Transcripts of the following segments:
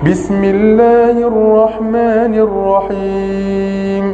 بسم الله الرحمن الرحيم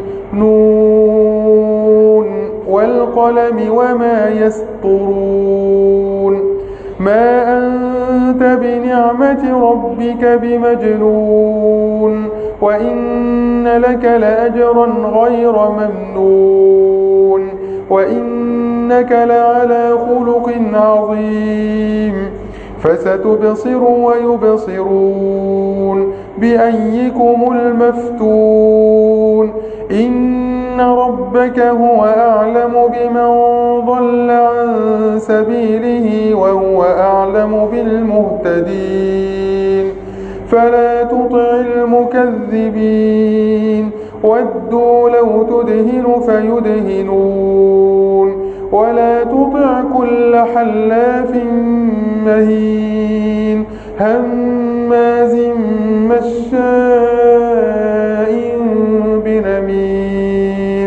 نون والقلم وما يسطرون ما أنت بنعمة ربك بمجنون وإن لك لأجرا غير ممنون وإنك لعلى خلق عظيم فستبصر ويبصرون بأيكم المفتون إن ربك هو أعلم بمن ضل عن سبيله وهو أعلم بالمهتدين فلا تطع المكذبين ودوا لو تدهن فيدهنون ولا تطع كل حلاف مهين هماز مشاء بنميم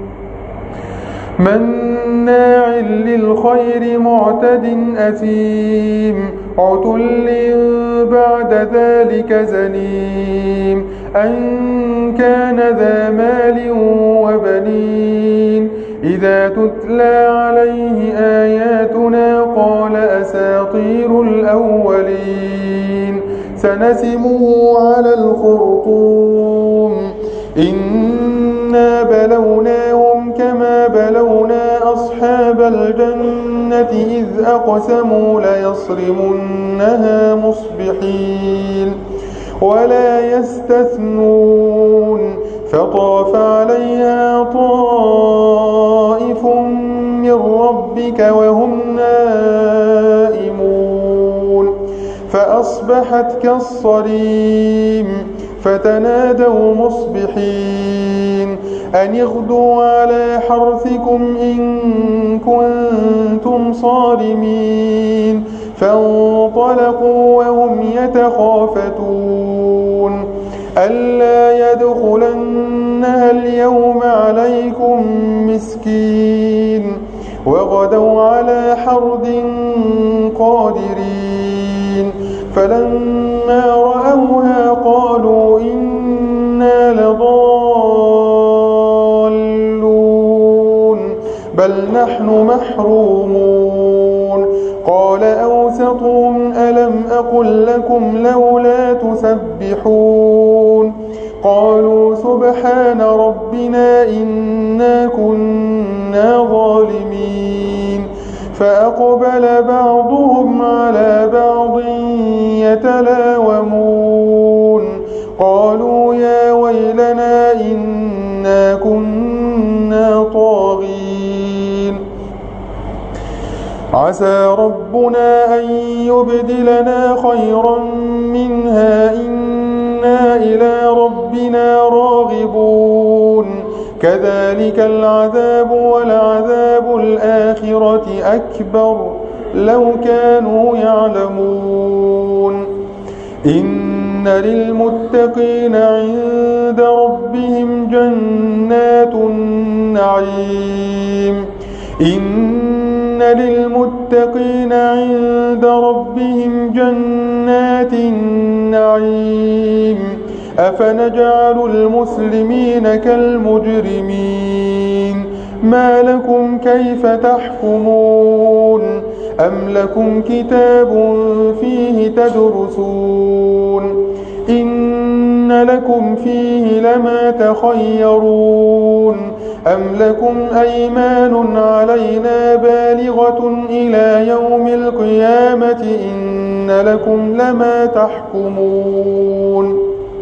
مناع للخير معتد أثيم عتل بعد ذلك زنيم أن كان ذا مال وبنين إذا تتلى عليه آياتنا قال أساطير الأولين سنسمه على الخرطوم إنا بلوناهم كما بلونا أصحاب الجنة إذ أقسموا ليصرمنها مصبحين ولا يستثنون فطاف عليها طائف من ربك وهم نائمون فأصبحت كالصريم فتنادوا مصبحين أن اغدوا على حرثكم إن كنتم صارمين فانطلقوا وهم يتخافتون ألا يدخلنها اليوم عليكم مسكين وغدوا على حرد قادرين فلما رأوها قالوا إنا لضالون بل نحن محرومون قال أوسطهم ألم أقل لكم لولا تسبحون قالوا سبحان ربنا إنا كنا ظالمين فأقبل بعضهم على بعض يتلاومون قالوا يا ويلنا إنا كنا طاغين عسى ربنا أن يبدلنا خيرا منها إنا إلى ربنا راغبون كذلك العذاب ولعذاب الآخرة أكبر لو كانوا يعلمون إن للمتقين عند ربهم جنات النعيم إن للمتقين عند ربهم جنات النعيم أفنجعل المسلمين كالمجرمين ما لكم كيف تحكمون أم لكم كتاب فيه تدرسون إن لكم فيه لما تخيرون أم لكم أيمان علينا بالغة إلى يوم القيامة إن لكم لما تحكمون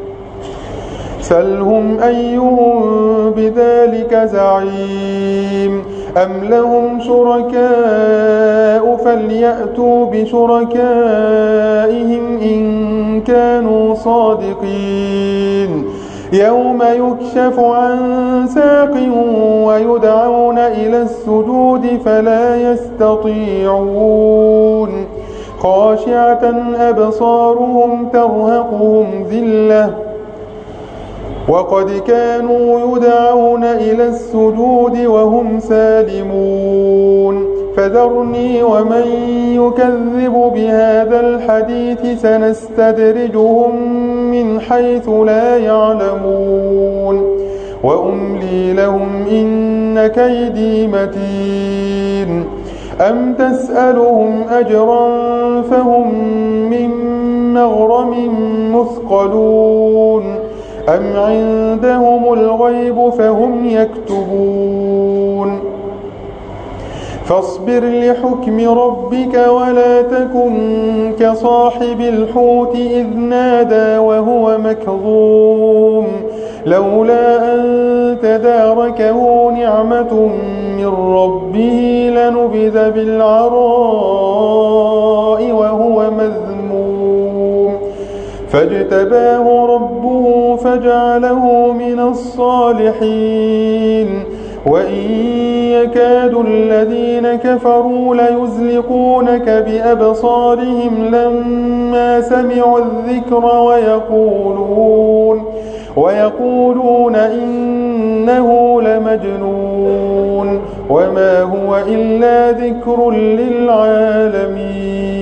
سلهم أيهم بذلك زعيم أم لهم شركاء فليأتوا بشركائهم إن كانوا صادقين يوم يكشف عن ساق ويدعون إلى السجود فلا يستطيعون خاشعة أبصارهم ترهقهم ذلة وقد كانوا يدعون إلى السجود وهم سالمون فذرني ومن يكذب بهذا الحديث سنستدرجهم من حيث لا يعلمون وأملي لهم إن كيدي متين أم تسألهم أجرا فهم من مغرم مثقلون أم عندهم الغيب فهم يكتبون فاصبر لحكم ربك ولا تكن كصاحب الحوت إذ نادى وهو مكظوم لولا أن تداركه نعمة من ربه لنبذ بالعراء وهو مذموم فاجتباه ربه فجعله من الصالحين وإن يكاد الذين كفروا ليزلقونك بأبصارهم لما سمعوا الذكر ويقولون إنه لمجنون وما هو إلا ذكر للعالمين.